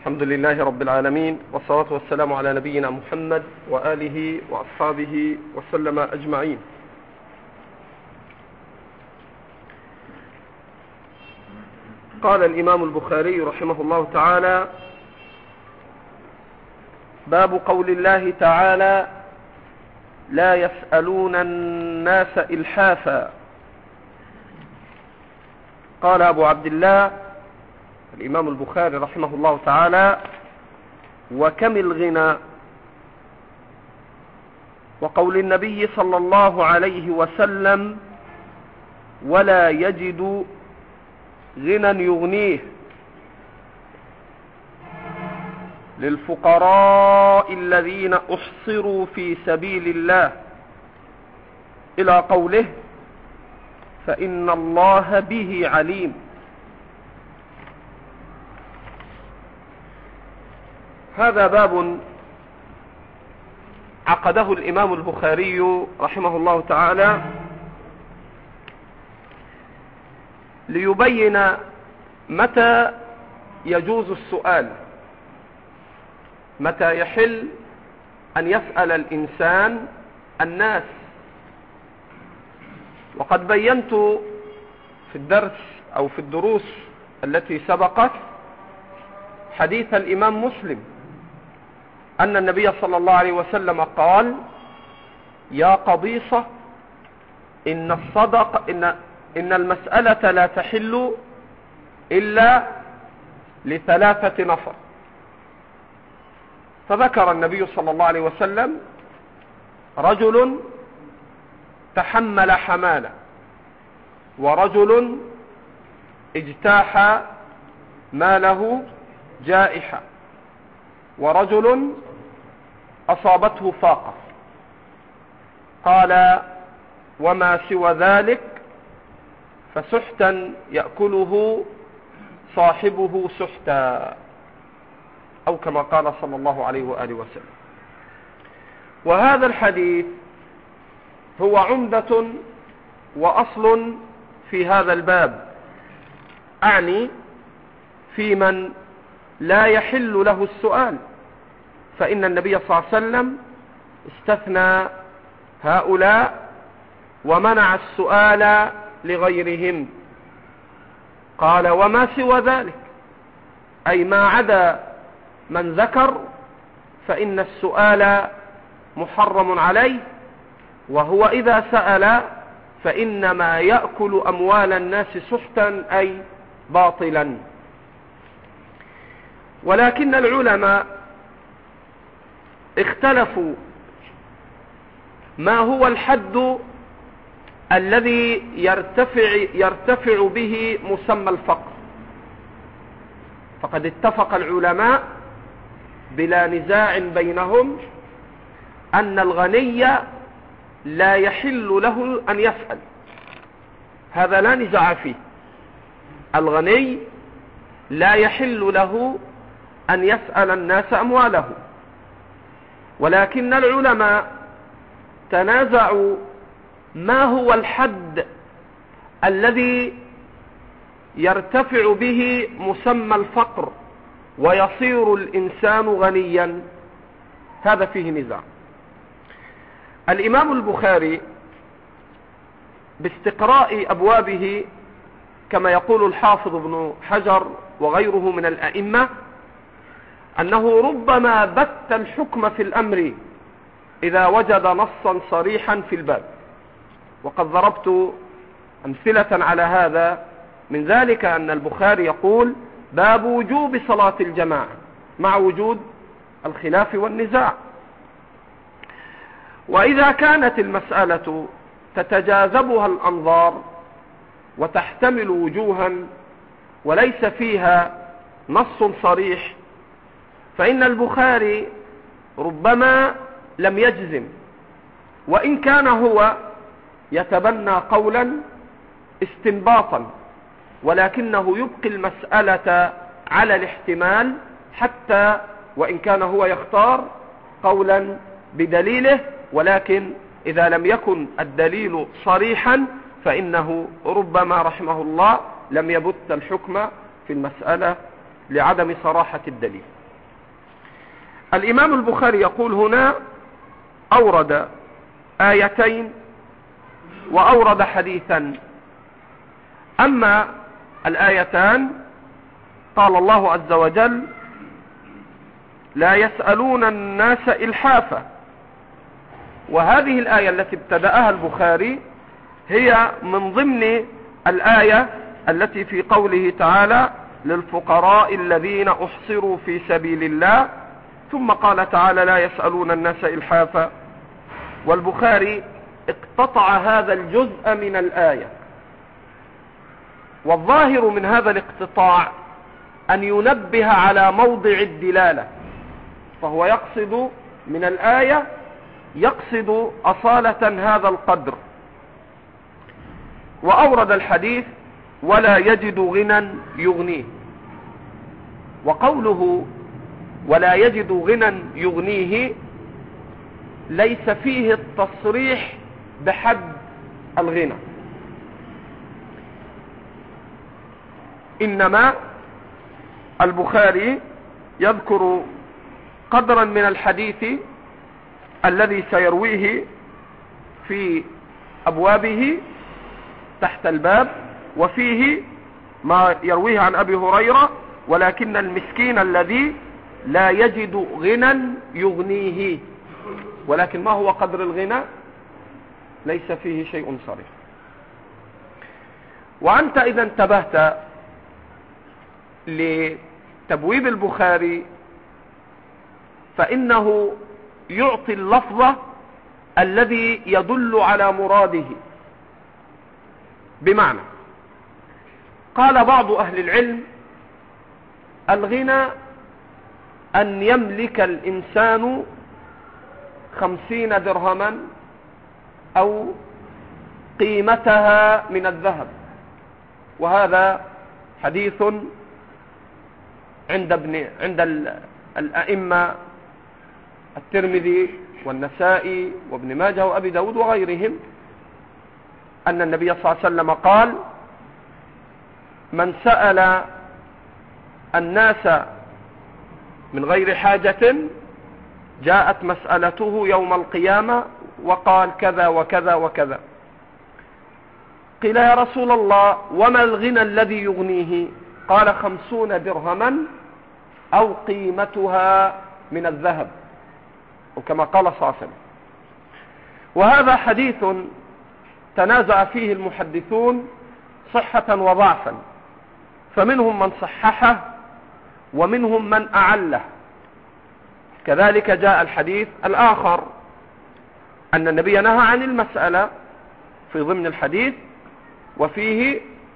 الحمد لله رب العالمين، والصلاة والسلام على نبينا محمد وآله وأصحابه وسلم أجمعين. قال الإمام البخاري رحمه الله تعالى: باب قول الله تعالى: لا يسألون الناس إلحافا. قال أبو عبد الله الإمام البخاري رحمه الله تعالى: وكم الغنى. وقول النبي صلى الله عليه وسلم: ولا يجد غنى يغنيه، للفقراء الذين أحصروا في سبيل الله، إلى قوله: فإن الله به عليم. هذا باب عقده الإمام البخاري رحمه الله تعالى ليبين متى يجوز السؤال، متى يحل أن يسأل الإنسان الناس. وقد بينت في الدرس أو في الدروس التي سبقت حديث الإمام مسلم أن النبي صلى الله عليه وسلم قال: يا قبيصة، إن المسألة لا تحل إلا لثلاثة نفر. فذكر النبي صلى الله عليه وسلم رجل تحمل حمالة، ورجل اجتاح ماله جائحة، ورجل أصابته فاقة. قال: وما سوى ذلك فسحتا يأكله صاحبه سحتا، أو كما قال صلى الله عليه وآله وسلم. وهذا الحديث هو عمدة وأصل في هذا الباب، أعني في من لا يحل له السؤال، فإن النبي صلى الله عليه وسلم استثنى هؤلاء ومنع السؤال لغيرهم. قال: وما سوى ذلك، أي ما عدا من ذكر، فإن السؤال محرم عليه، وهو إذا سأل فإنما يأكل أموال الناس سحتا أي باطلا. ولكن العلماء اختلفوا ما هو الحد الذي يرتفع به مسمى الفقر. فقد اتفق العلماء بلا نزاع بينهم أن الغني لا يحل له أن يسأل، هذا لا نزاع فيه. الغني لا يحل له أن يسأل الناس أمواله، ولكن العلماء تنازعوا ما هو الحد الذي يرتفع به مسمى الفقر ويصير الإنسان غنيا. هذا فيه نزاع. الإمام البخاري باستقراء أبوابه، كما يقول الحافظ ابن حجر وغيره من الأئمة، أنه ربما بت الحكم في الأمر إذا وجد نصا صريحا في الباب. وقد ضربت أمثلة على هذا، من ذلك أن البخاري يقول: باب وجوب صلاة الجماعة، مع وجود الخلاف والنزاع. وإذا كانت المسألة تتجاذبها الأنظار وتحتمل وجوها وليس فيها نص صريح، فإن البخاري ربما لم يجزم، وإن كان هو يتبنى قولا استنباطا، ولكنه يبقي المسألة على الاحتمال، حتى وإن كان هو يختار قولا بدليله، ولكن إذا لم يكن الدليل صريحا فإنه ربما رحمه الله لم يبت الحكم في المسألة لعدم صراحة الدليل. الإمام البخاري يقول هنا أورد آيتين وأورد حديثا. أما الآيتان قال الله عز وجل لا يسألون الناس إلحافا، وهذه الآية التي ابتدأها البخاري هي من ضمن الآية التي في قوله تعالى للفقراء الذين أحصروا في سبيل الله، ثم قال تعالى لا يسألون الناس إلحافا. والبخاري اقتطع هذا الجزء من الآية، والظاهر من هذا الاقتطاع أن ينبه على موضع الدلالة، فهو يقصد من الآية يقصد أصالة هذا القدر. وأورد الحديث ولا يجد غنى يغنيه، وقوله ولا يجد غنى يغنيه ليس فيه التصريح بحد الغنى، إنما البخاري يذكر قدرا من الحديث الذي سيرويه في أبوابه تحت الباب، وفيه ما يرويه عن أبي هريرة ولكن المسكين الذي لا يجد غنى يغنيه، ولكن ما هو قدر الغنى ليس فيه شيء صريح. وأنت إذا انتبهت لتبويب البخاري فإنه يعطي اللفظ الذي يدل على مراده، بمعنى قال بعض أهل العلم الغنى أن يملك الإنسان 50 درهما أو قيمتها من الذهب، وهذا حديث عند الأئمة الترمذي والنسائي وابن ماجه وأبي داود وغيرهم أن النبي صلى الله عليه وسلم قال من سأل الناس من غير حاجة جاءت مسألته يوم القيامة وقال كذا وكذا وكذا. قيل يا رسول الله وما الغنى الذي يغنيه؟ قال 50 درهما أو قيمتها من الذهب، وكما قال صلى الله عليه وسلم. وهذا حديث تنازع فيه المحدثون صحة وضعفا، فمنهم من صححه ومنهم من أعله. كذلك جاء الحديث الآخر أن النبي نهى عن المسألة في ضمن الحديث، وفيه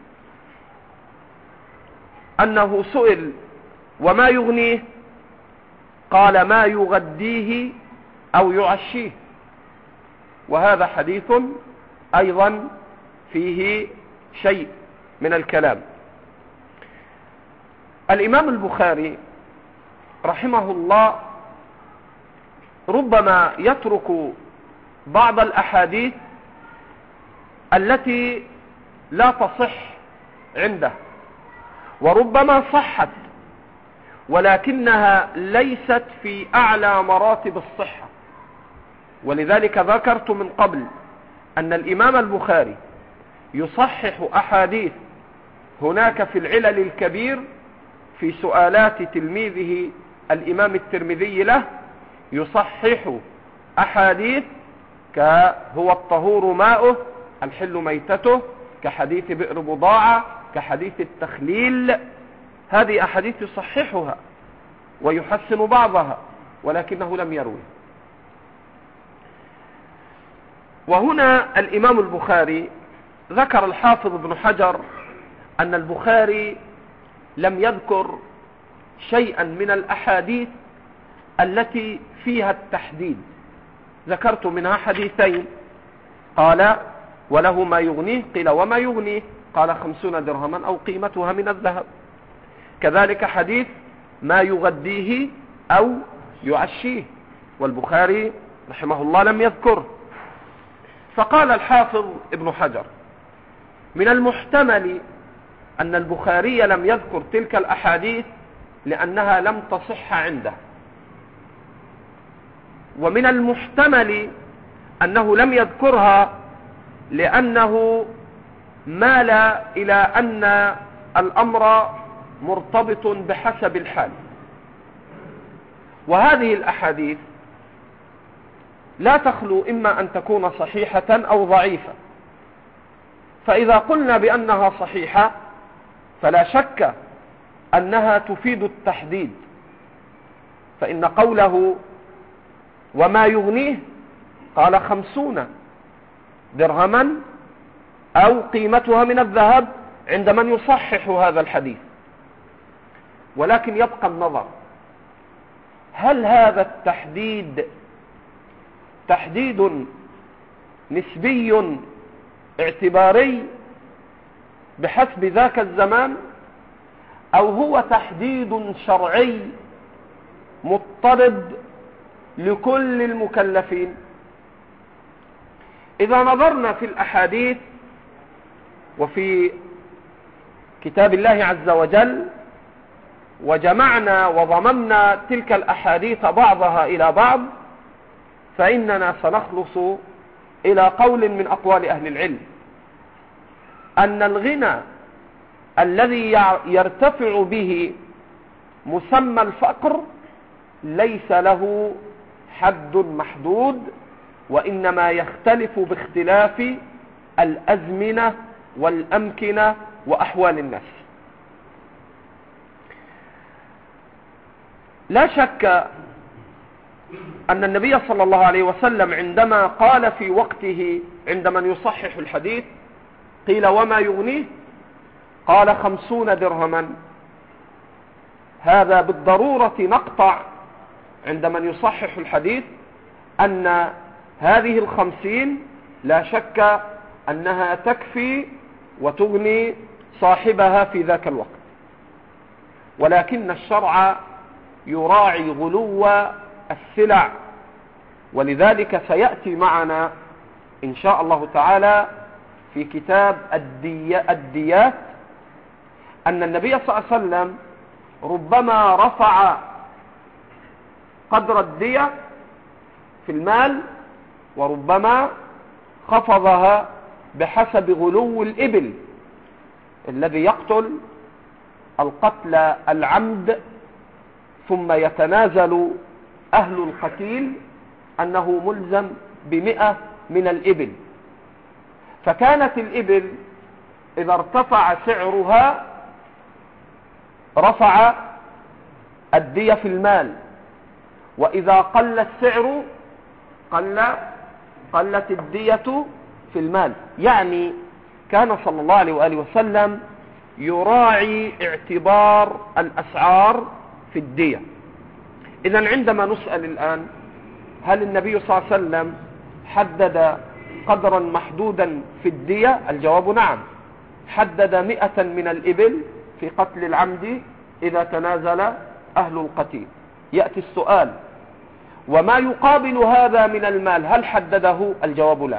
أنه سئل وما يغنيه؟ قال ما يغديه أو يعشيه، وهذا حديث أيضا فيه شيء من الكلام. الإمام البخاري رحمه الله ربما يترك بعض الأحاديث التي لا تصح عنده، وربما صحت ولكنها ليست في أعلى مراتب الصحة. ولذلك ذكرت من قبل أن الإمام البخاري يصحح أحاديث هناك في العلل الكبير في سؤالات تلميذه الإمام الترمذي له، يصحح أحاديث كهو الطهور ماؤه الحل ميتته، كحديث بئر بضاعة، كحديث التخليل. هذه أحاديث يصححها ويحسن بعضها ولكنه لم يروي. وهنا الإمام البخاري ذكر الحافظ ابن حجر أن البخاري لم يذكر شيئا من الأحاديث التي فيها التحديد. ذكرت منها حديثين، قال وله ما يغنيه، قيل وما يغنيه؟ قال 50 درهما أو قيمتها من الذهب. كذلك حديث ما يغديه أو يعشيه، والبخاري رحمه الله لم يذكره. فقال الحافظ ابن حجر من المحتمل أن البخاري لم يذكر تلك الأحاديث لأنها لم تصح عنده، ومن المحتمل أنه لم يذكرها لأنه مال إلى أن الأمر مرتبط بحسب الحال. وهذه الأحاديث لا تخلو إما أن تكون صحيحة أو ضعيفة، فإذا قلنا بأنها صحيحة فلا شك أنها تفيد التحديد، فإن قوله وما يغنيه قال 50 درهما أو قيمتها من الذهب عند من يصحح هذا الحديث. ولكن يبقى النظر، هل هذا التحديد تحديد نسبي اعتباري بحسب ذاك الزمان، أو هو تحديد شرعي مضطرد لكل المكلفين؟ إذا نظرنا في الأحاديث وفي كتاب الله عز وجل وجمعنا وضممنا تلك الأحاديث بعضها إلى بعض، فإننا سنخلص إلى قول من أقوال أهل العلم أن الغنى الذي يرتفع به مسمى الفقر ليس له حد محدود، وإنما يختلف باختلاف الأزمنة والأمكنة وأحوال الناس. لا شك أن النبي صلى الله عليه وسلم عندما قال في وقته عند من يصحح الحديث قيل وما يغنيه قال 50 درهما، هذا بالضرورة نقطع عند من يصحح الحديث أن هذه 50 لا شك أنها تكفي وتغني صاحبها في ذاك الوقت، ولكن الشرع يراعي غلو السلع، ولذلك سيأتي معنا إن شاء الله تعالى في كتاب الديات أن النبي صلى الله عليه وسلم ربما رفع قدر الدية في المال وربما خفضها بحسب غلو الإبل الذي يقتل القتل العمد، ثم يتنازل أهل القتيل أنه ملزم ب100 من الإبل. فكانت الإبل إذا ارتفع سعرها رفع الدية في المال، وإذا قل السعر قلت الدية في المال. يعني كان صلى الله عليه وآله وسلم يراعي اعتبار الأسعار في الدية. إذن عندما نسأل الآن هل النبي صلى الله عليه وسلم حدد قدرا محدودا في الدية؟ الجواب نعم، حدد 100 من الإبل في قتل العمد إذا تنازل أهل القتيل. يأتي السؤال وما يقابل هذا من المال هل حدده؟ الجواب لا،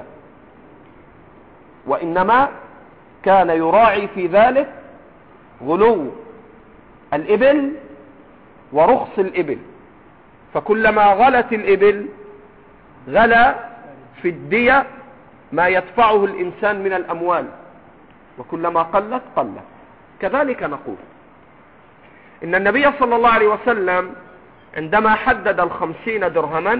وإنما كان يراعي في ذلك غلو الإبل ورخص الإبل، فكلما غلت الإبل غلا في الدية ما يدفعه الإنسان من الأموال، وكلما قلت. كذلك نقول إن النبي صلى الله عليه وسلم عندما حدد 50 درهما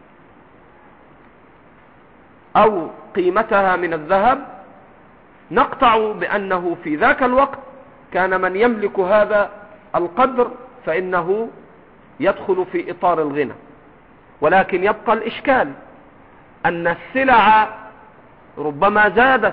أو قيمتها من الذهب نقطع بأنه في ذاك الوقت كان من يملك هذا القدر فإنه يدخل في إطار الغنى. ولكن يبقى الإشكال أن السلع ربما زادت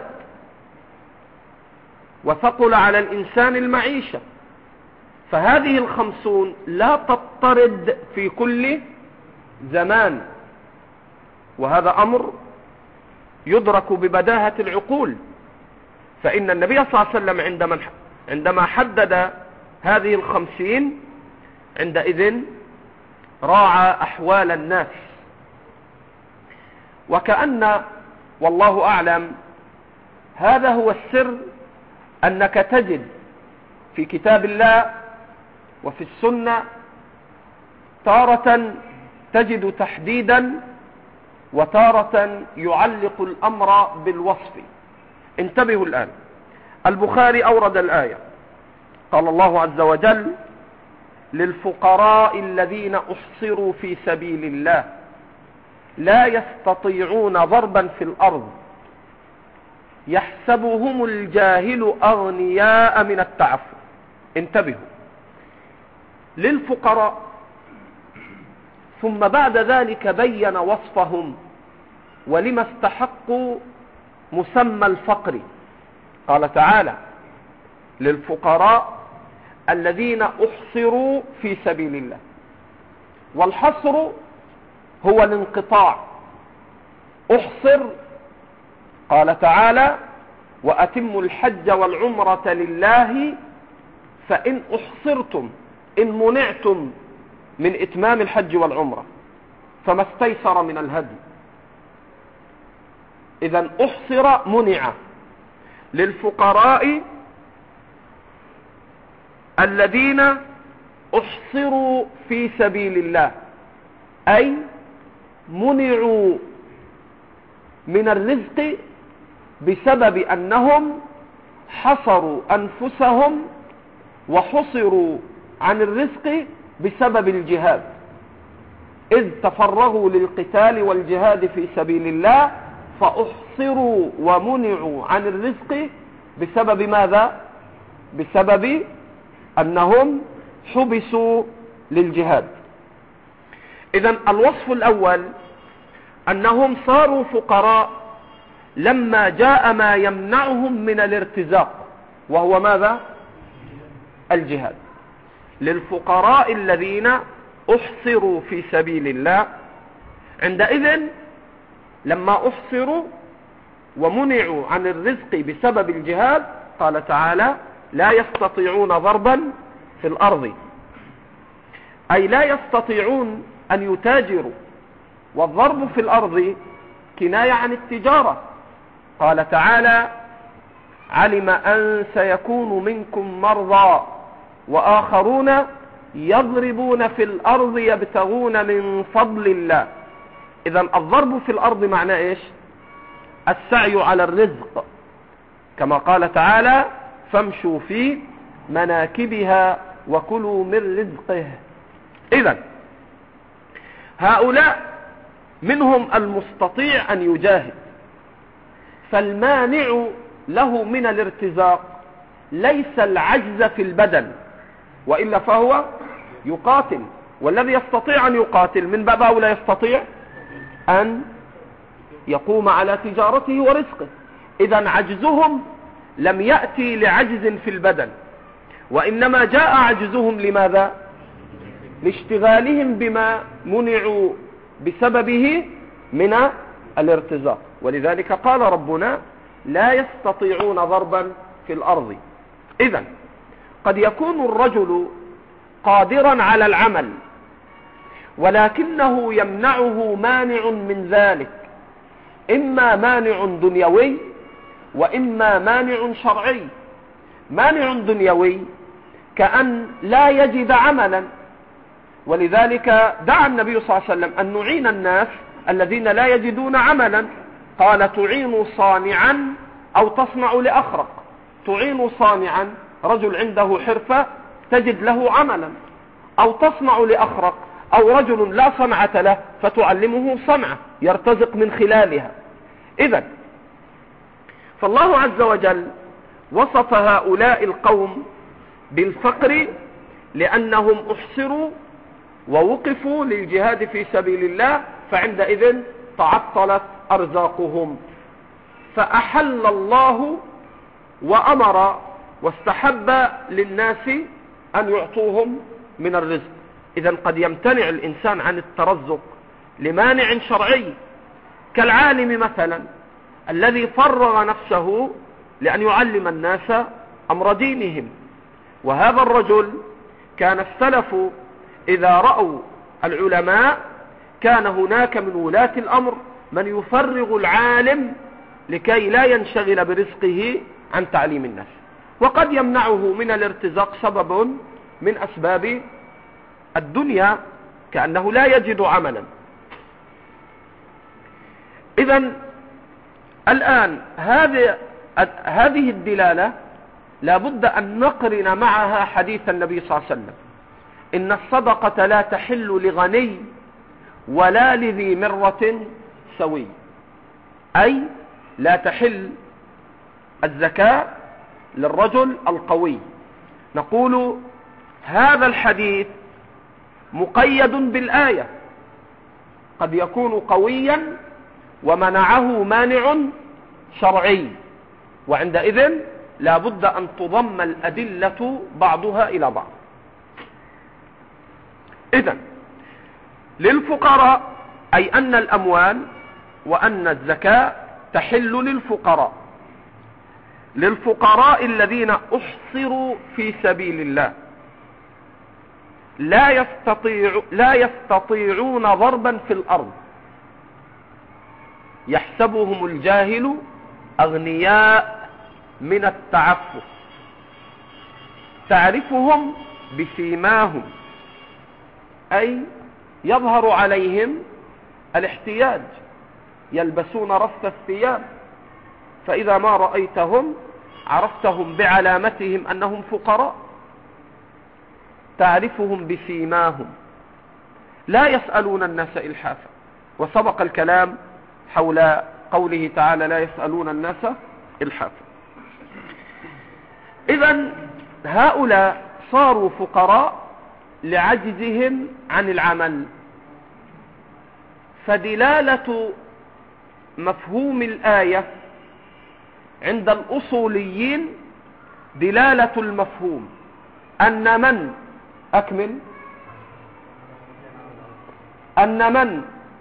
وثقل على الإنسان المعيشة، فهذه 50 لا تضطرد في كل زمان، وهذا أمر يدرك ببداهة العقول. فإن النبي صلى الله عليه وسلم عندما حدد هذه 50 عندئذ راعى أحوال الناس، وكأن والله أعلم هذا هو السر أنك تجد في كتاب الله وفي السنة تارة تجد تحديدا وتارة يعلق الأمر بالوصف. انتبهوا الآن. البخاري أورد الآية، قال الله عز وجل: للفقراء الذين أحصروا في سبيل الله لا يستطيعون ضربا في الأرض يحسبهم الجاهل أغنياء من التعفف. انتبهوا، للفقراء، ثم بعد ذلك بين وصفهم ولما استحقوا مسمى الفقر. قال تعالى: للفقراء الذين أحصروا في سبيل الله. والحصر هو الانقطاع. أحصر، قال تعالى: وأتموا الحج والعمرة لله فإن أحصرتم، إن منعتم من إتمام الحج والعمرة فما استيسر من الهدي. إذن أحصر منع. للفقراء الذين أحصروا في سبيل الله، أي منعوا من الرزق بسبب أنهم حصروا أنفسهم وحصروا عن الرزق بسبب الجهاد، إذ تفرغوا للقتال والجهاد في سبيل الله فأحصروا ومنعوا عن الرزق بسبب ماذا؟ بسبب أنهم حبسوا للجهاد. إذن الوصف الأول أنهم صاروا فقراء لما جاء ما يمنعهم من الارتزاق، وهو ماذا؟ الجهاد. للفقراء الذين أحصروا في سبيل الله، عندئذ لما أحصروا ومنعوا عن الرزق بسبب الجهاد قال تعالى: لا يستطيعون ضربا في الأرض، أي لا يستطيعون أن يتاجروا. والضرب في الأرض كناية عن التجارة. قال تعالى: علم أن سيكون منكم مرضى وآخرون يضربون في الأرض يبتغون من فضل الله. إذن الضرب في الأرض معناه إيش؟ السعي على الرزق، كما قال تعالى: فامشوا في مناكبها وكلوا من رزقه. إذن هؤلاء منهم المستطيع أن يجاهد، فالمانع له من الارتزاق ليس العجز في البدن، وإلا فهو يقاتل. والذي يستطيع أن يقاتل من باب أولى يستطيع أن يقوم على تجارته ورزقه. إذن عجزهم لم يأتي لعجز في البدن، وإنما جاء عجزهم لماذا؟ لاشتغالهم بما منعوا بسببه من الارتزاق. ولذلك قال ربنا: لا يستطيعون ضربا في الأرض. إذن قد يكون الرجل قادرا على العمل ولكنه يمنعه مانع من ذلك، إما مانع دنيوي وإما مانع شرعي. مانع دنيوي كأن لا يجد عملا، ولذلك دعا النبي صلى الله عليه وسلم أن نعين الناس الذين لا يجدون عملا. قال: تعين صانعا أو تصنع لأخرق. تعين صانعا، رجل عنده حرفة تجد له عملا، أو تصنع لأخرق، أو رجل لا صنعة له فتعلمه صنعة يرتزق من خلالها. إذن فالله عز وجل وصف هؤلاء القوم بالفقر لأنهم أحصروا ووقفوا للجهاد في سبيل الله، فعندئذ تعطلت أرزاقهم. فأحل الله وأمر واستحب للناس أن يعطوهم من الرزق. إذن قد يمتنع الإنسان عن الترزق لمانع شرعي، كالعالم مثلا الذي فرغ نفسه لأن يعلم الناس أمر دينهم. وهذا الرجل كان السلف إذا رأوا العلماء كان هناك من ولاة الأمر من يفرغ العالم لكي لا ينشغل برزقه عن تعليم الناس. وقد يمنعه من الارتزاق سبب من أسباب الدنيا، كأنه لا يجد عملا. إذن الآن هذه الدلالة لابد أن نقرن معها حديث النبي صلى الله عليه وسلم: إن الصدقة لا تحل لغني ولا لذي مرة سوي، أي لا تحل الزكاة للرجل القوي. نقول هذا الحديث مقيد بالآية، قد يكون قويا ومنعه مانع شرعي، وعندئذ لا بد أن تضم الأدلة بعضها إلى بعض. إذن للفقراء أي أن الأموال وأن الزكاة تحل للفقراء الذين أحصروا في سبيل الله لا يستطيعون ضربا في الأرض، يحسبهم الجاهل أغنياء من التعفف، تعرفهم بسيماهم، أي يظهر عليهم الاحتياج، يلبسون رفث الثياب، فإذا ما رأيتهم عرفتهم بعلامتهم أنهم فقراء، تعرفهم بسيماهم، لا يسألون الناس إلحافا. وسبق الكلام حول قوله تعالى: لا يسألون الناس إلحافا. إذن هؤلاء صاروا فقراء لعجزهم عن العمل، فدلالة مفهوم الآية عند الأصوليين دلالة المفهوم أن من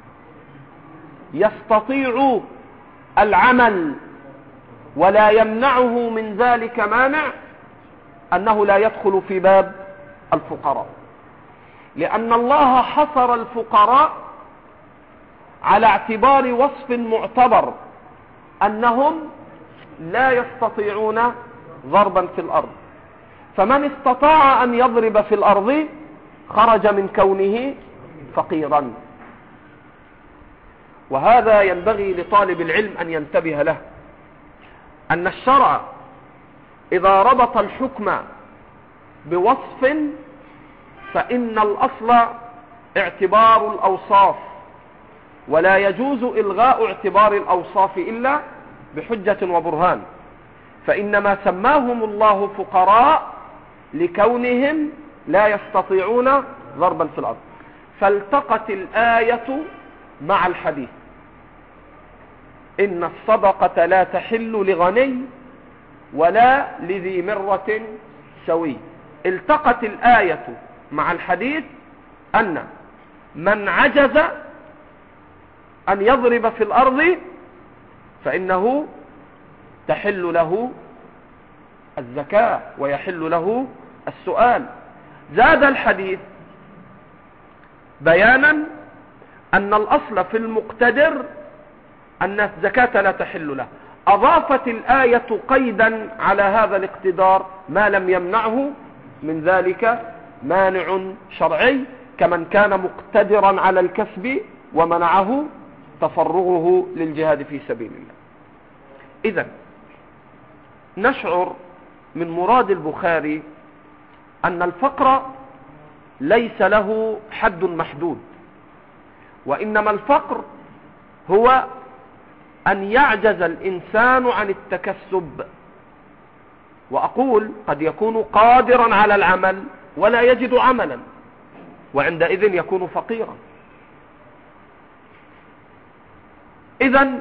يستطيع العمل ولا يمنعه من ذلك مانع أنه لا يدخل في باب الفقراء، لأن الله حصر الفقراء على اعتبار وصف معتبر أنهم لا يستطيعون ضربا في الأرض، فمن استطاع أن يضرب في الأرض خرج من كونه فقيرا. وهذا ينبغي لطالب العلم أن ينتبه له، أن الشرع إذا ربط الحكم بوصف فإن الأصل اعتبار الأوصاف، ولا يجوز إلغاء اعتبار الأوصاف إلا بحجة وبرهان، فإنما سماهم الله فقراء لكونهم لا يستطيعون ضربا في الأرض. فالتقت الآية مع الحديث: إن الصدقة لا تحل لغني ولا لذي مرة سوي. التقت الآية مع الحديث أن من عجز أن يضرب في الأرض فإنه تحل له الزكاة ويحل له السؤال. زاد الحديث بيانا أن الأصل في المقتدر أن الزكاة لا تحل له. أضافت الآية قيدا على هذا الاقتدار ما لم يمنعه من ذلك مانع شرعي، كمن كان مقتدرا على الكسب ومنعه تفرغه للجهاد في سبيل الله. إذن نشعر من مراد البخاري أن الفقر ليس له حد محدود، وإنما الفقر هو أن يعجز الإنسان عن التكسب. وأقول قد يكون قادرا على العمل ولا يجد عملا، وعندئذ يكون فقيرا. إذن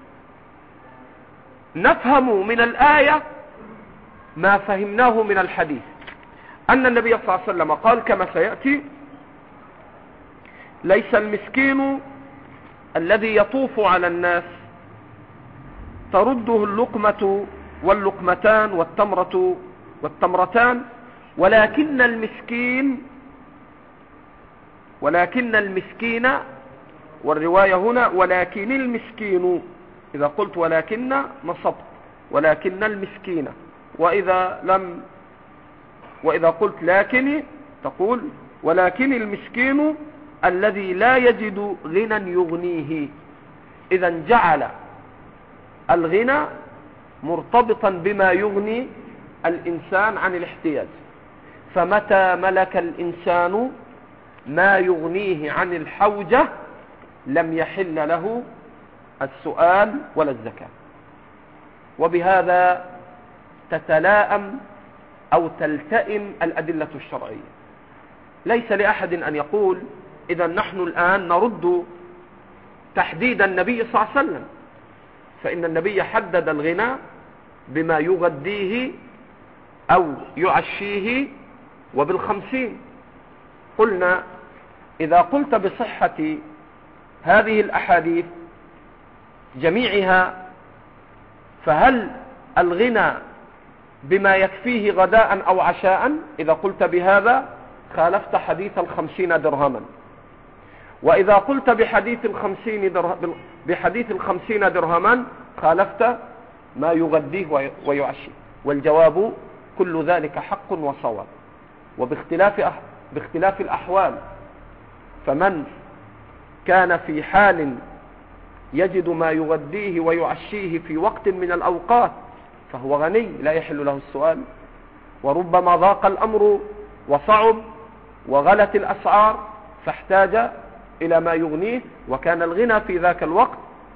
نفهم من الآية ما فهمناه من الحديث، أن النبي صلى الله عليه وسلم قال كما سيأتي: ليس المسكين الذي يطوف على الناس ترده اللقمة واللقمتان والتمرة والتمرتان، ولكن المسكين، والرواية هنا ولكن المسكين، إذا قلت ولكن نصبت ولكن المسكين، وإذا لم وإذا قلت لكن تقول ولكن المسكين الذي لا يجد غنى يغنيه. إذا جعل الغنى مرتبطا بما يغني الإنسان عن الاحتياج، فمتى ملك الإنسان ما يغنيه عن الحوجة لم يحل له السؤال ولا الزكاة. وبهذا تتلائم أو تلتئم الأدلة الشرعية. ليس لأحد أن يقول إذا نحن الآن نرد تحديد النبي صلى الله عليه وسلم، فإن النبي حدد الغنى بما يغديه أو يعشيه وبال50. قلنا إذا قلت بصحة هذه الأحاديث جميعها، فهل الغنى بما يكفيه غداء أو عشاء؟ إذا قلت بهذا خالفت حديث 50 درهما. وإذا قلت بحديث 50 درهما خالفت ما يغديه ويعشيه. والجواب كل ذلك حق وصواب، باختلاف الأحوال. فمن كان في حال يجد ما يغديه ويعشيه في وقت من الأوقات فهو غني لا يحل له السؤال. وربما ضاق الأمر وصعب وغلت الأسعار فاحتاج إلى ما يغنيه، وكان الغنى في ذاك الوقت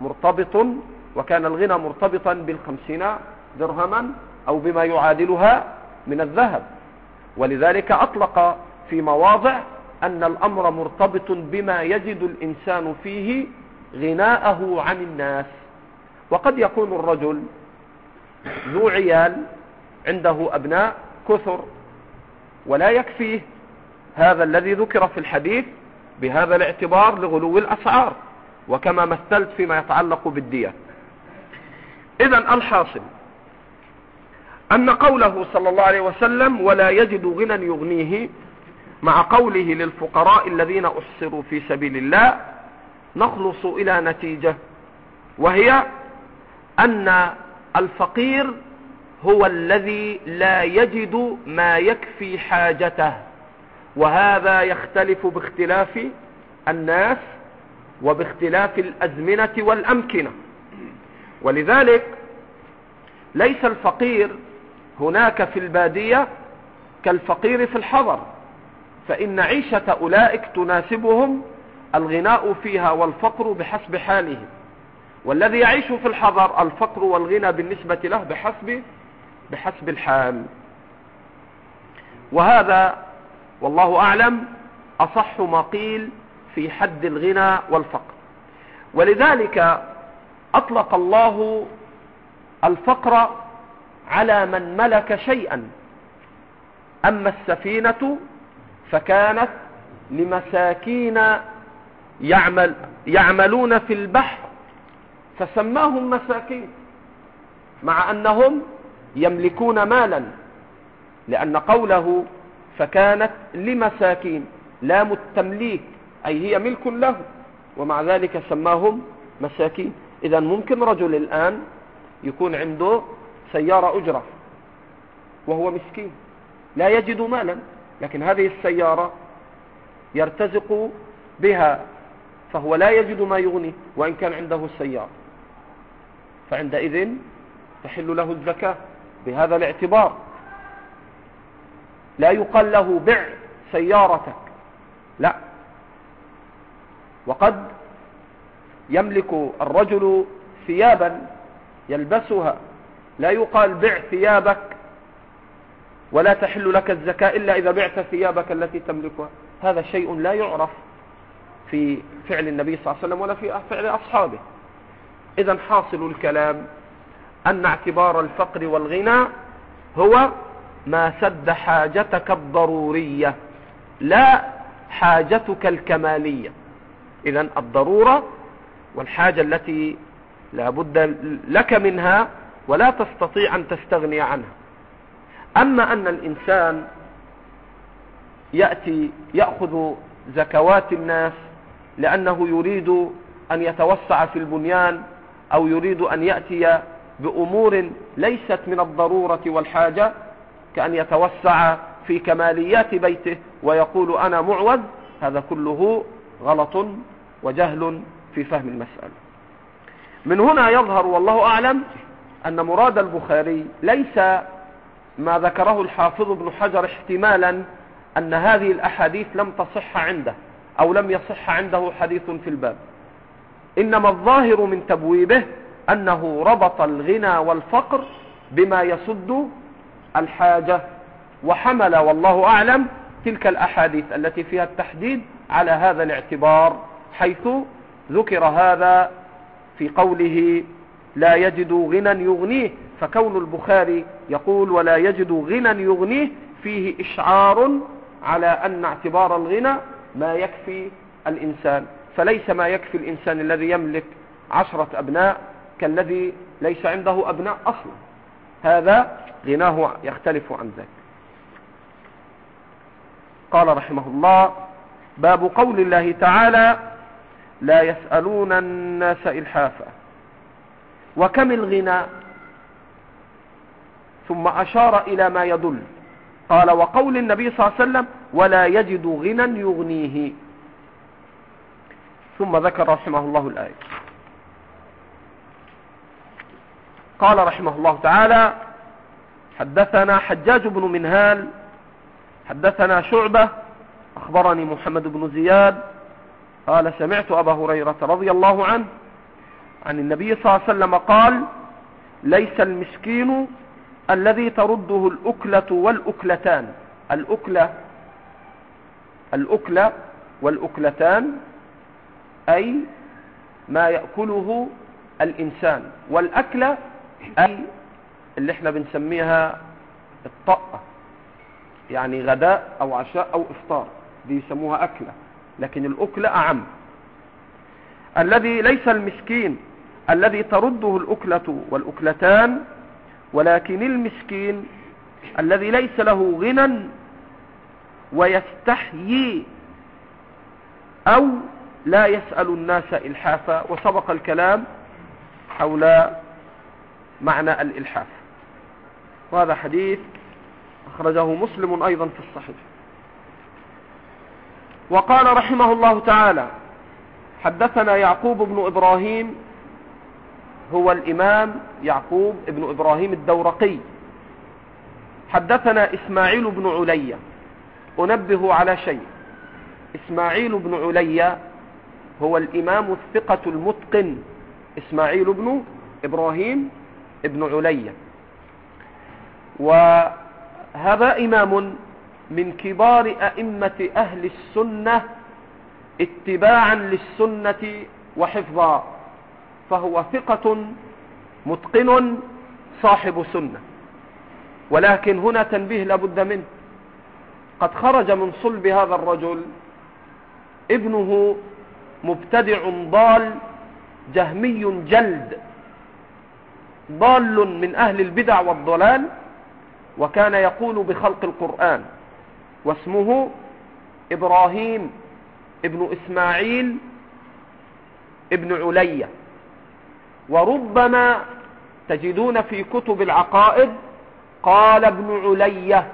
مرتبطا بال50 درهما أو بما يعادلها من الذهب. ولذلك أطلق في مواضع أن الأمر مرتبط بما يجد الإنسان فيه غناءه عن الناس. وقد يكون الرجل ذو عيال عنده أبناء كثر ولا يكفيه هذا الذي ذكر في الحديث بهذا الاعتبار لغلو الأسعار، وكما مثلت فيما يتعلق بالدية. إذن الحاصل أن قوله صلى الله عليه وسلم ولا يجد غنى يغنيه مع قوله للفقراء الذين أحصروا في سبيل الله نخلص إلى نتيجة، وهي أن الفقير هو الذي لا يجد ما يكفي حاجته، وهذا يختلف باختلاف الناس وباختلاف الأزمنة والأمكنة. ولذلك ليس الفقير هناك في البادية كالفقير في الحضر، فإن عيشة أولئك تناسبهم الغناء فيها والفقر بحسب حالهم، والذي يعيش في الحضر الفقر والغنى بالنسبة له بحسب الحال. وهذا والله أعلم أصح ما قيل في حد الغنى والفقر. ولذلك أطلق الله الفقر على من ملك شيئا. أما السفينة فكانت لمساكين يعملون في البحر فسماهم مساكين، مع أنهم يملكون مالا، لأن قوله فكانت لمساكين لام التمليك أي هي ملك له، ومع ذلك سماهم مساكين. إذا ممكن رجل الآن يكون عنده سيارة أجرة وهو مسكين لا يجد مالا، لكن هذه السيارة يرتزق بها فهو لا يجد ما يغني وإن كان عنده السيارة، فعندئذ تحل له الزكاة بهذا الاعتبار. لا يقال له بع سيارتك، لا. وقد يملك الرجل ثيابا يلبسها، لا يقال بع ثيابك ولا تحل لك الزكاة إلا إذا بعت ثيابك التي تملكها. هذا شيء لا يعرف في فعل النبي صلى الله عليه وسلم ولا في فعل أصحابه. إذن حاصل الكلام أن اعتبار الفقر والغنى هو ما سد حاجتك الضرورية لا حاجتك الكمالية. إذن الضرورة والحاجة التي لا بد لك منها ولا تستطيع أن تستغني عنها. أما أن الإنسان يأخذ زكوات الناس لأنه يريد أن يتوسع في البنيان أو يريد أن يأتي بأمور ليست من الضرورة والحاجة، كأن يتوسع في كماليات بيته ويقول أنا معوز، هذا كله غلط وجهل في فهم المسألة. من هنا يظهر والله أعلم أن مراد البخاري ليس ما ذكره الحافظ ابن حجر احتمالا أن هذه الأحاديث لم تصح عنده أو لم يصح عنده حديث في الباب، إنما الظاهر من تبويبه أنه ربط الغنى والفقر بما يسد الحاجة، وحمل والله أعلم تلك الأحاديث التي فيها التحديد على هذا الاعتبار، حيث ذكر هذا في قوله لا يجد غنى يغنيه، فكون البخاري يقول ولا يجد غنى يغنيه فيه إشعار على أن اعتبار الغنى ما يكفي الإنسان، فليس ما يكفي الإنسان الذي يملك 10 أبناء كالذي ليس عنده أبناء أصلا، هذا غناه يختلف عن ذلك. قال رحمه الله: باب قول الله تعالى لا يسألون الناس إلحافا. وكم الغنى؟ ثم أشار إلى ما يدل، قال وقول النبي صلى الله عليه وسلم ولا يجد غنى يغنيه، ثم ذكر رحمه الله الآية. قال رحمه الله تعالى: حدثنا حجاج بن منهال حدثنا شعبة أخبرني محمد بن زياد قال سمعت أبا هريرة رضي الله عنه عن النبي صلى الله عليه وسلم قال: ليس المسكين الذي ترده الأكلة والأكلتان. الأكلة والأكلتان أي ما يأكله الإنسان، والأكلة أي اللي احنا بنسميها الطقة، يعني غداء أو عشاء أو إفطار، دي يسموها أكلة، لكن الأكلة أعم. الذي ليس المسكين الذي ترده الأكلة والأكلتان، ولكن المسكين الذي ليس له غنى ويستحيي أو لا يسأل الناس إلحافا. وسبق الكلام حول معنى الإلحاف، وهذا حديث أخرجه مسلم أيضا في الصحيح. وقال رحمه الله تعالى: حدثنا يعقوب بن إبراهيم، هو الإمام يعقوب بن إبراهيم الدورقي. حدثنا إسماعيل بن علي. أنبه على شيء: إسماعيل بن علي هو الإمام الثقة المتقن، إسماعيل بن إبراهيم ابن علي، وهذا إمام من كبار أئمة أهل السنة اتباعا للسنة وحفظا، فهو ثقة متقن صاحب سنة. ولكن هنا تنبيه لابد منه: قد خرج من صلب هذا الرجل ابنه مبتدع ضال جهمي جلد، ضال من أهل البدع والضلال، وكان يقول بخلق القرآن، واسمه إبراهيم ابن إسماعيل ابن علي. وربما تجدون في كتب العقائد قال ابن علي،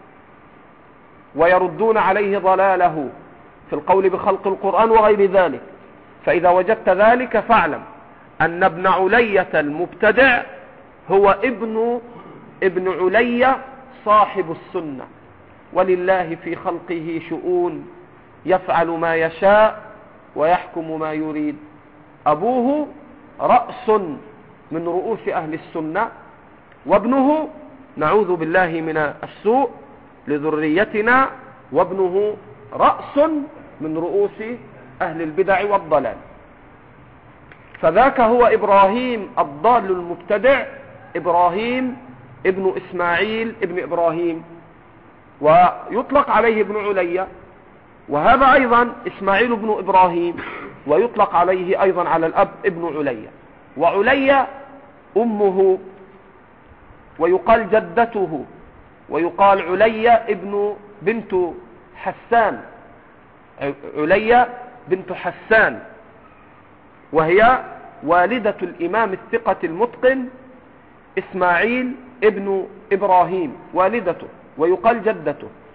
ويردون عليه ضلاله في القول بخلق القرآن وغير ذلك. فإذا وجدت ذلك فاعلم أن ابن علية المبتدع هو ابن علي صاحب السنة، ولله في خلقه شؤون يفعل ما يشاء ويحكم ما يريد. أبوه رأس من رؤوس أهل السنة، وابنه نعوذ بالله من السوء لذريتنا، وابنه رأس من رؤوس أهل البدع والضلال. فذاك هو إبراهيم الضال المبتدع، إبراهيم ابن إسماعيل ابن إبراهيم، ويطلق عليه ابن علي. وهذا أيضا إسماعيل بن إبراهيم، ويطلق عليه أيضا على الأب ابن علي. وعلي أمه، ويقال جدته، ويقال علي ابن بنت حسان، علي بنت حسان، وهي والدة الإمام الثقة المتقن إسماعيل ابن إبراهيم، والدته، ويقال جدته.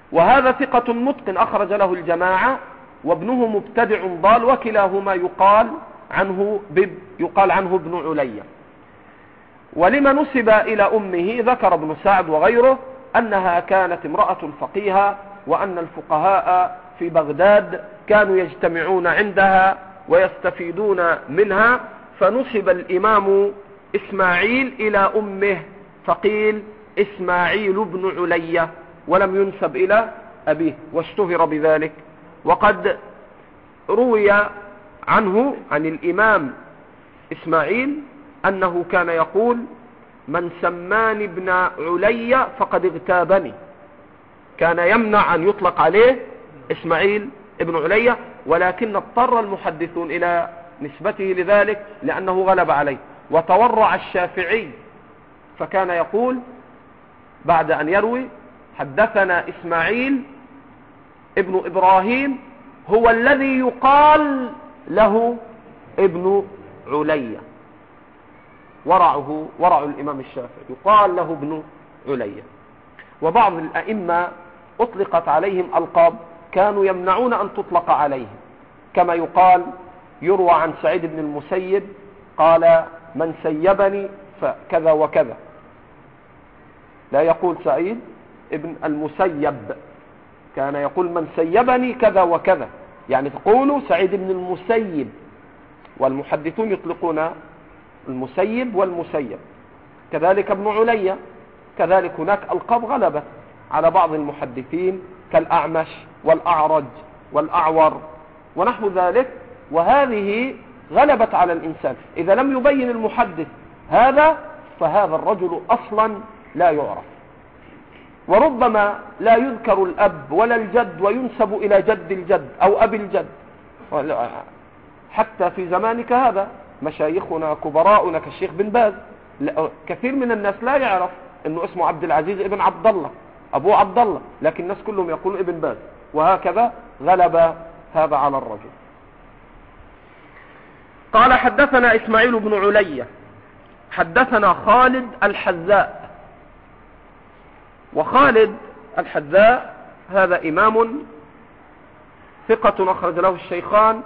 وهذا ثقة متقن أخرج له الجماعة، وابنه مبتدع ضال، وكلاهما يقال عنه ابن علية. ولما نسب إلى أمه ذكر ابن سعد وغيره أنها كانت امرأة فقيهة، وأن الفقهاء في بغداد كانوا يجتمعون عندها ويستفيدون منها، فنسب الإمام إسماعيل إلى أمه فقيل إسماعيل بن علية، ولم ينسب إلى أبيه، واشتهر بذلك. وقد روي عنه عن الإمام إسماعيل أنه كان يقول: من سماني ابن علية فقد اغتابني. كان يمنع أن يطلق عليه إسماعيل ابن علية، ولكن اضطر المحدثون إلى نسبته لذلك لأنه غلب عليه. وتورع الشافعي فكان يقول بعد أن يروي: حدثنا إسماعيل ابن إبراهيم هو الذي يقال له ابن علية. ورع الإمام الشافعي، يقال له ابن علية. وبعض الأئمة أطلقت عليهم ألقاب كانوا يمنعون أن تطلق عليهم، كما يروى عن سعيد بن المسيب قال: من سيبني فكذا وكذا، لا يقول سعيد ابن المسيب، كان يقول: من سيبني كذا وكذا، يعني تقول سعيد بن المسيب، والمحدثون يطلقون المسيب والمسيب. كذلك ابن علية، كذلك هناك ألقاب غلبت على بعض المحدثين كالأعمش والأعرج والأعور ونحو ذلك، وهذه غلبت على الإنسان. إذا لم يبين المحدث هذا فهذا الرجل أصلا لا يعرف. وربما لا يذكر الأب ولا الجد وينسب إلى جد الجد أو أبي الجد. حتى في زمانك هذا مشايخنا كبراؤنا كالشيخ بن باز، كثير من الناس لا يعرف أنه اسمه عبد العزيز ابن عبد الله، أبوه عبد الله، لكن الناس كلهم يقولون ابن باز، وهكذا غلب هذا على الرجل. قال: حدثنا إسماعيل بن علية حدثنا خالد الحذاء. وخالد الحذاء هذا إمام ثقة أخرج له الشيخان،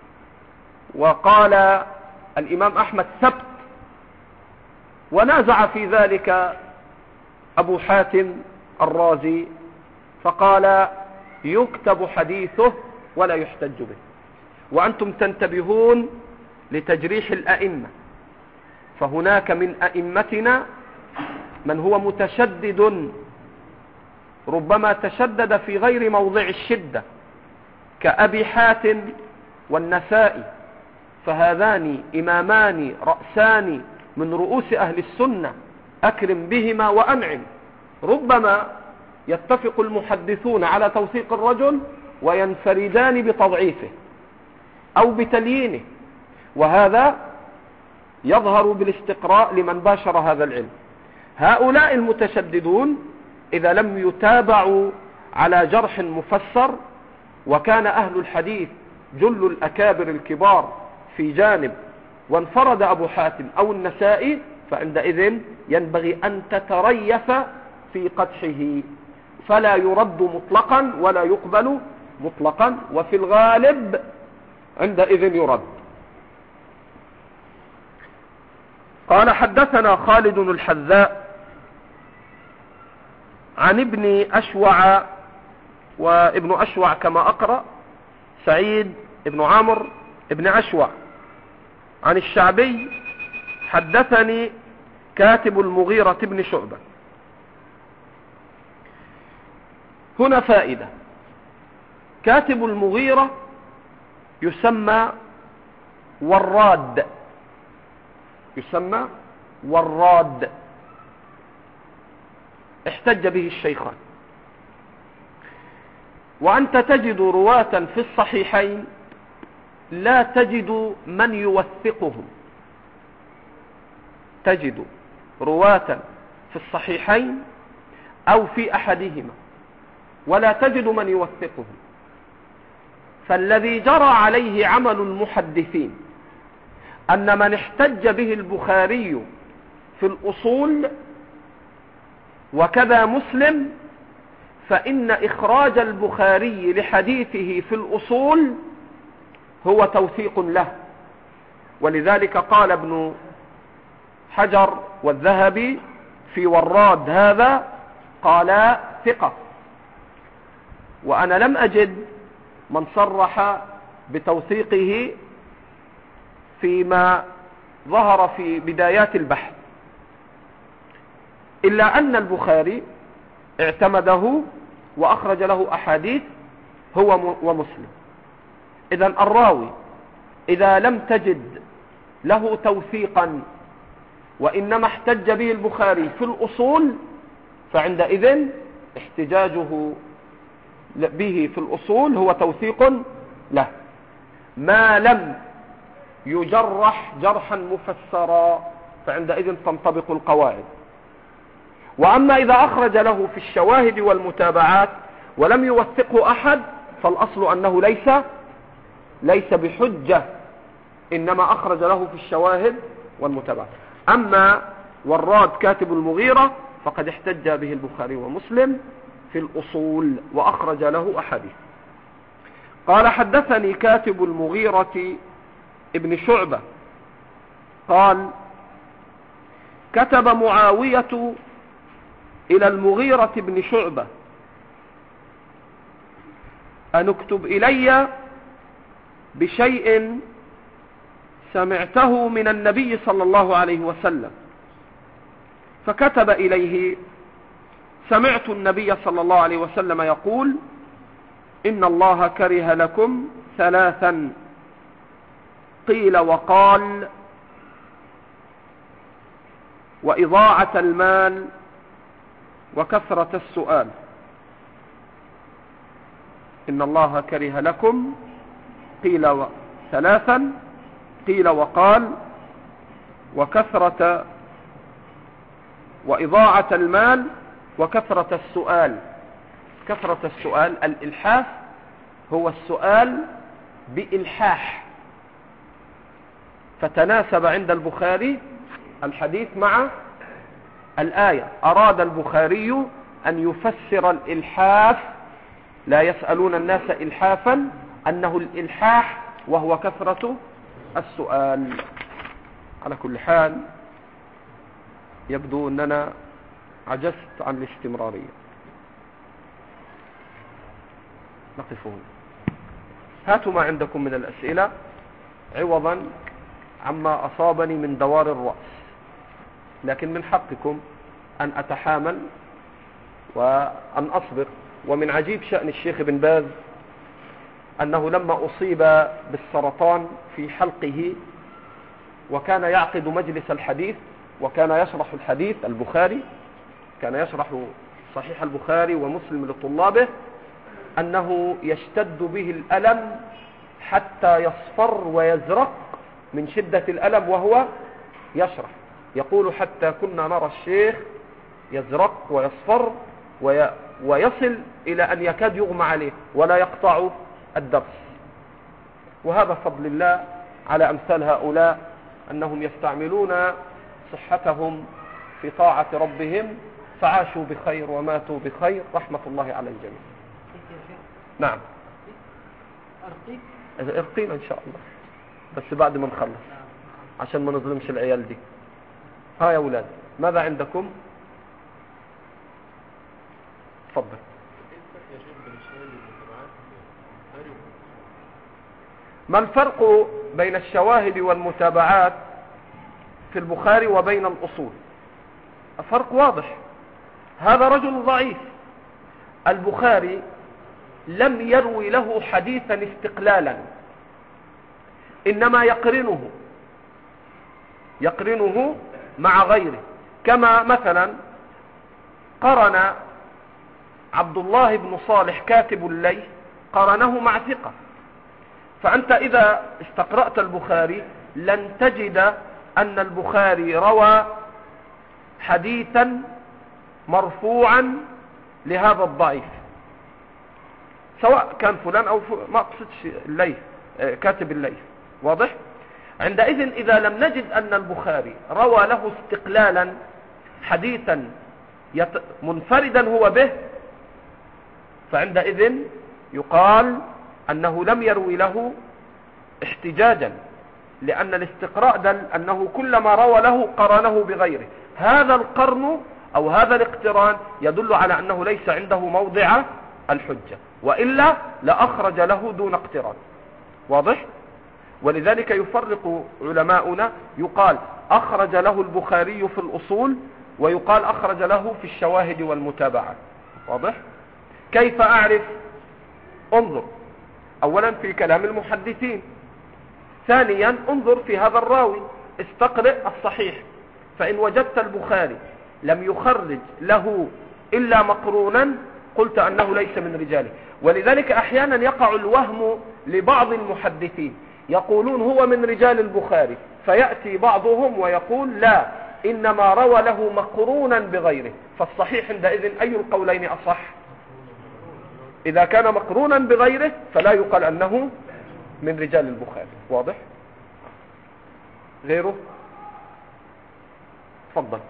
وقال الإمام أحمد ثبت، ونازع في ذلك أبو حاتم الرازي فقال: يكتب حديثه ولا يحتج به. وأنتم تنتبهون لتجريح الأئمة، فهناك من أئمتنا من هو متشدد، ربما تشدد في غير موضع الشدة، كأبي حاتم والنسائي، فهذان إمامان رأسان من رؤوس أهل السنة، أكرم بهما وأنعم. ربما يتفق المحدثون على توثيق الرجل وينفردان بتضعيفه أو بتليينه، وهذا يظهر بالاستقراء لمن باشر هذا العلم. هؤلاء المتشددون إذا لم يتابعوا على جرح مفسر، وكان أهل الحديث جل الأكابر الكبار في جانب وانفرد أبو حاتم أو النسائي، فعندئذ ينبغي أن تتريث في قدحه، فلا يرد مطلقا ولا يقبل مطلقا، وفي الغالب عندئذ يرد. قال: حدثنا خالد الحذاء عن ابن أشوع، وابن أشوع كما أقرأ سعيد ابن عامر ابن أشوع، عن الشعبي: حدثني كاتب المغيرة بن شعبة. هنا فائدة: كاتب المغيرة يسمى وراد، يسمى وراد، احتج به الشيخان. وأنت تجد رواة في الصحيحين لا تجد من يوثقهم، تجد رواة في الصحيحين أو في أحدهما ولا تجد من يوثقهم. فالذي جرى عليه عمل المحدثين أن من احتج به البخاري في الأصول وكذا مسلم فإن إخراج البخاري لحديثه في الأصول هو توثيق له. ولذلك قال ابن حجر والذهبي في وراد هذا قال ثقة. وأنا لم أجد من صرح بتوثيقه فيما ظهر في بدايات البحث، إلا أن البخاري اعتمده وأخرج له أحاديث هو ومسلم. إذن الراوي إذا لم تجد له توثيقا وإنما احتج به البخاري في الأصول، فعندئذ احتجاجه به في الأصول هو توثيق له، ما لم يجرح جرحا مفسرا، فعندئذ تنطبق القواعد. وأما إذا أخرج له في الشواهد والمتابعات ولم يوثقه أحد، فالأصل أنه ليس بحجة، إنما أخرج له في الشواهد والمتابعات. أما وراد كاتب المغيرة فقد احتج به البخاري ومسلم في الأصول وأخرج له أحاديث. قال حدثني كاتب المغيرة ابن شعبة قال كتب معاوية إلى المغيرة بن شعبة أن اكتب إلي بشيء سمعته من النبي صلى الله عليه وسلم. فكتب إليه: سمعت النبي صلى الله عليه وسلم يقول: إن الله كره لكم ثلاثا، قيل وقال، وإضاعة المال، وكثرة السؤال. إن الله كره لكم ثلاثا، قيل وقال، وإضاعة المال، وكثرة السؤال. كثرة السؤال الإلحاف هو السؤال بإلحاح، فتناسب عند البخاري الحديث مع الآية. أراد البخاري أن يفسر الإلحاف، لا يسألون الناس إلحافا، أنه الإلحاح وهو كثرة السؤال. على كل حال يبدو أننا عجزت عن الاستمرارية. نقف هنا. هاتوا ما عندكم من الأسئلة عوضا عما أصابني من دوار الرأس، لكن من حقكم أن أتحامل وأن أصبر. ومن عجيب شأن الشيخ ابن باز أنه لما أصيب بالسرطان في حلقه وكان يعقد مجلس الحديث وكان يشرح الحديث البخاري، كان يشرح صحيح البخاري ومسلم لطلابه، أنه يشتد به الألم حتى يصفر ويزرق من شدة الألم وهو يشرح. يقول: حتى كنا نرى الشيخ يزرق ويصفر ويصل إلى أن يكاد يغمى عليه ولا يقطع الدرس. وهذا فضل الله على أمثال هؤلاء، أنهم يستعملون صحتهم في طاعة ربهم، فعاشوا بخير وماتوا بخير، رحمة الله على الجميع. نعم، ارقينا إن شاء الله، بس بعد ما نخلص عشان ما نظلمش العيال دي. ها يا أولاد، ماذا عندكم؟ تفضل. ما الفرق بين الشواهد والمتابعات في البخاري وبين الأصول؟ الفرق واضح. هذا رجل ضعيف، البخاري لم يروي له حديثا استقلالا، إنما يقرنه مع غيره. كما مثلا قرن عبد الله بن صالح كاتب الليث قرنه مع ثقة. فأنت إذا استقرأت البخاري لن تجد أن البخاري روى حديثا مرفوعا لهذا الضعيف، سواء كان فلان أو ما أقصدش الليث، كاتب الليث، واضح؟ عندئذ إذا لم نجد أن البخاري روى له استقلالا حديثا منفردا هو به، فعندئذ يقال أنه لم يروي له احتجاجا، لأن الاستقراء دل أنه كلما روى له قرنه بغيره. هذا القرن أو هذا الاقتران يدل على أنه ليس عنده موضع الحجة، وإلا لأخرج له دون اقتران. واضح؟ ولذلك يفرق علماؤنا، يقال أخرج له البخاري في الأصول، ويقال أخرج له في الشواهد والمتابعات. واضح؟ كيف أعرف؟ انظر أولا في كلام المحدثين، ثانيا انظر في هذا الراوي، استقرئ الصحيح، فإن وجدت البخاري لم يخرج له إلا مقرونا قلت أنه ليس من رجاله. ولذلك أحيانا يقع الوهم لبعض المحدثين، يقولون هو من رجال البخاري، فيأتي بعضهم ويقول لا، إنما روى له مقرونا بغيره. فالصحيح عندئذ أي القولين أصح؟ إذا كان مقرونا بغيره فلا يقال أنه من رجال البخاري. واضح؟ غيره؟ تفضل.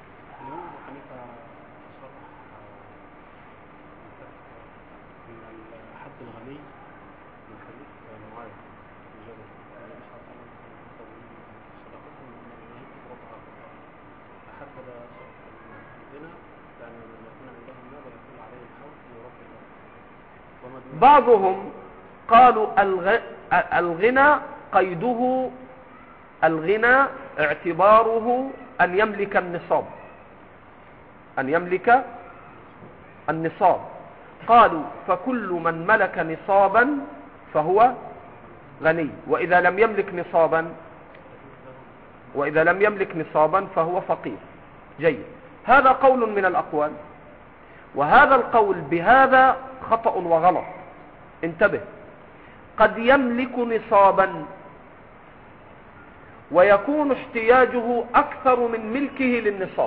بعضهم قالوا الغنى قيده، الغنى اعتباره أن يملك النصاب، أن يملك النصاب. قالوا فكل من ملك نصابا فهو غني، وإذا لم يملك نصابا فهو فقير. جيد، هذا قول من الأقوال، وهذا القول بهذا خطأ وغلط. انتبه، قد يملك نصابا ويكون احتياجه أكثر من ملكه للنصاب.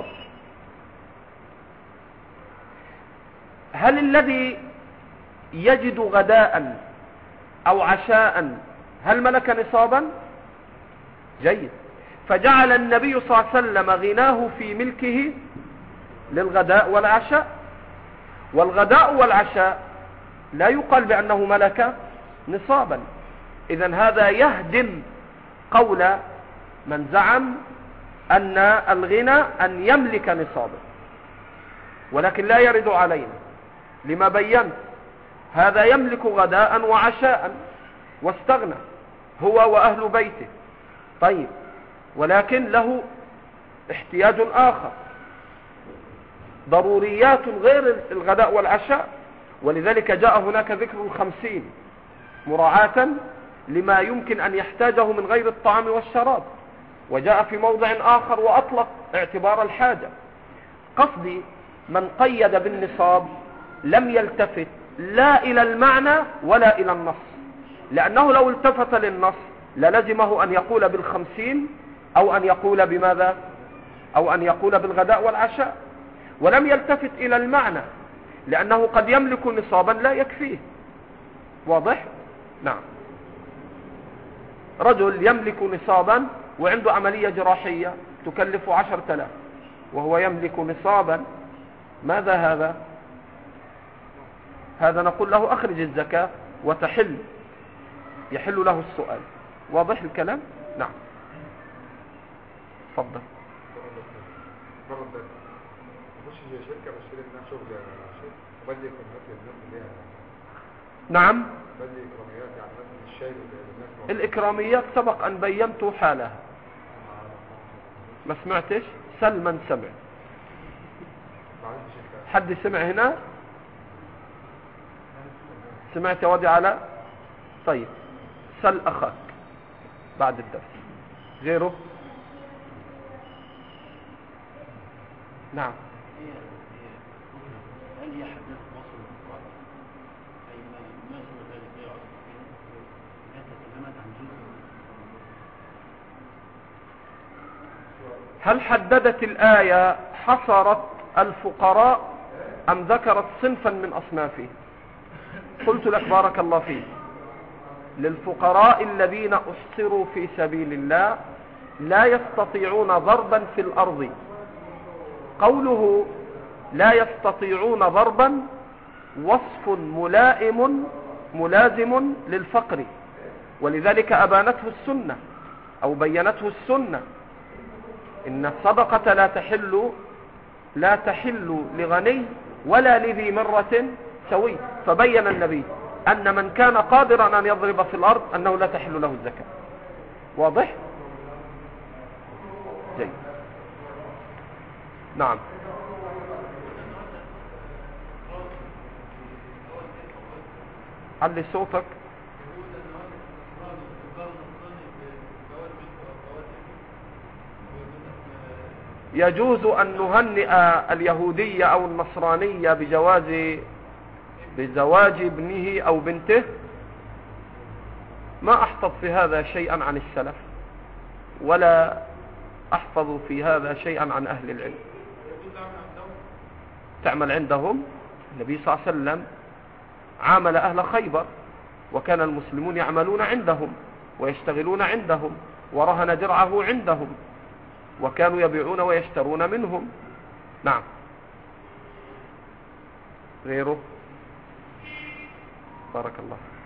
هل الذي يجد غداء أو عشاء هل ملك نصابا؟ جيد، فجعل النبي صلى الله عليه وسلم غناه في ملكه للغداء والعشاء، والغداء والعشاء لا يقال بأنه ملك نصابا. إذن هذا يهدم قول من زعم أن الغنى أن يملك نصابا، ولكن لا يرد علينا لما بينت. هذا يملك غداء وعشاء واستغنى هو وأهل بيته، طيب، ولكن له احتياج آخر، ضروريات غير الغداء والعشاء. ولذلك جاء هناك ذكر 50 مراعاة لما يمكن أن يحتاجه من غير الطعام والشراب، وجاء في موضع آخر وأطلق اعتبار الحاجة. قصدي من قيد بالنصاب لم يلتفت لا إلى المعنى ولا إلى النص، لأنه لو التفت للنص للزمه أن يقول بال50 أو أن يقول بماذا؟ أو أن يقول بالغداء والعشاء، ولم يلتفت إلى المعنى لأنه قد يملك نصابا لا يكفيه. واضح؟ نعم، رجل يملك نصابا وعنده عملية جراحية تكلف 10,000 وهو يملك نصابا، ماذا هذا؟ هذا نقول له أخرج الزكاة وتحل، يحل له السؤال. واضح الكلام؟ نعم، تفضل. نعم، الإكراميات سبق أن بينت حالها، ما سمعتش؟ سل من سمع. حد سمع هنا؟ سمعت يا وادي علاء؟ طيب، سل أخاك بعد الدرس. غيره؟ نعم. هل حددت الآية حصرت الفقراء أم ذكرت صنفا من أصنافه؟ قلت لك بارك الله فيك، للفقراء الذين أحصروا في سبيل الله لا يستطيعون ضربا في الأرض. قوله لا يستطيعون ضربا وصف ملازم للفقر، ولذلك أبانته السنة أو بينته السنة. إن الصدقة لا تحل لغني ولا لذي مرة سوي. فبين النبي أن من كان قادرا أن يضرب في الأرض أنه لا تحل له الزكاة. واضح؟ جيد. نعم. علي صوتك. يجوز أن نهنئ اليهودية أو النصرانية بزواج ابنه أو بنته؟ ما أحفظ في هذا شيئا عن السلف، ولا أحفظ في هذا شيئا عن أهل العلم. تعمل عندهم. النبي صلى الله عليه وسلم عامل أهل خيبر، وكان المسلمون يعملون عندهم ويشتغلون عندهم، ورهن درعه عندهم، وكانوا يبيعون ويشترون منهم. نعم. غيره. بارك الله.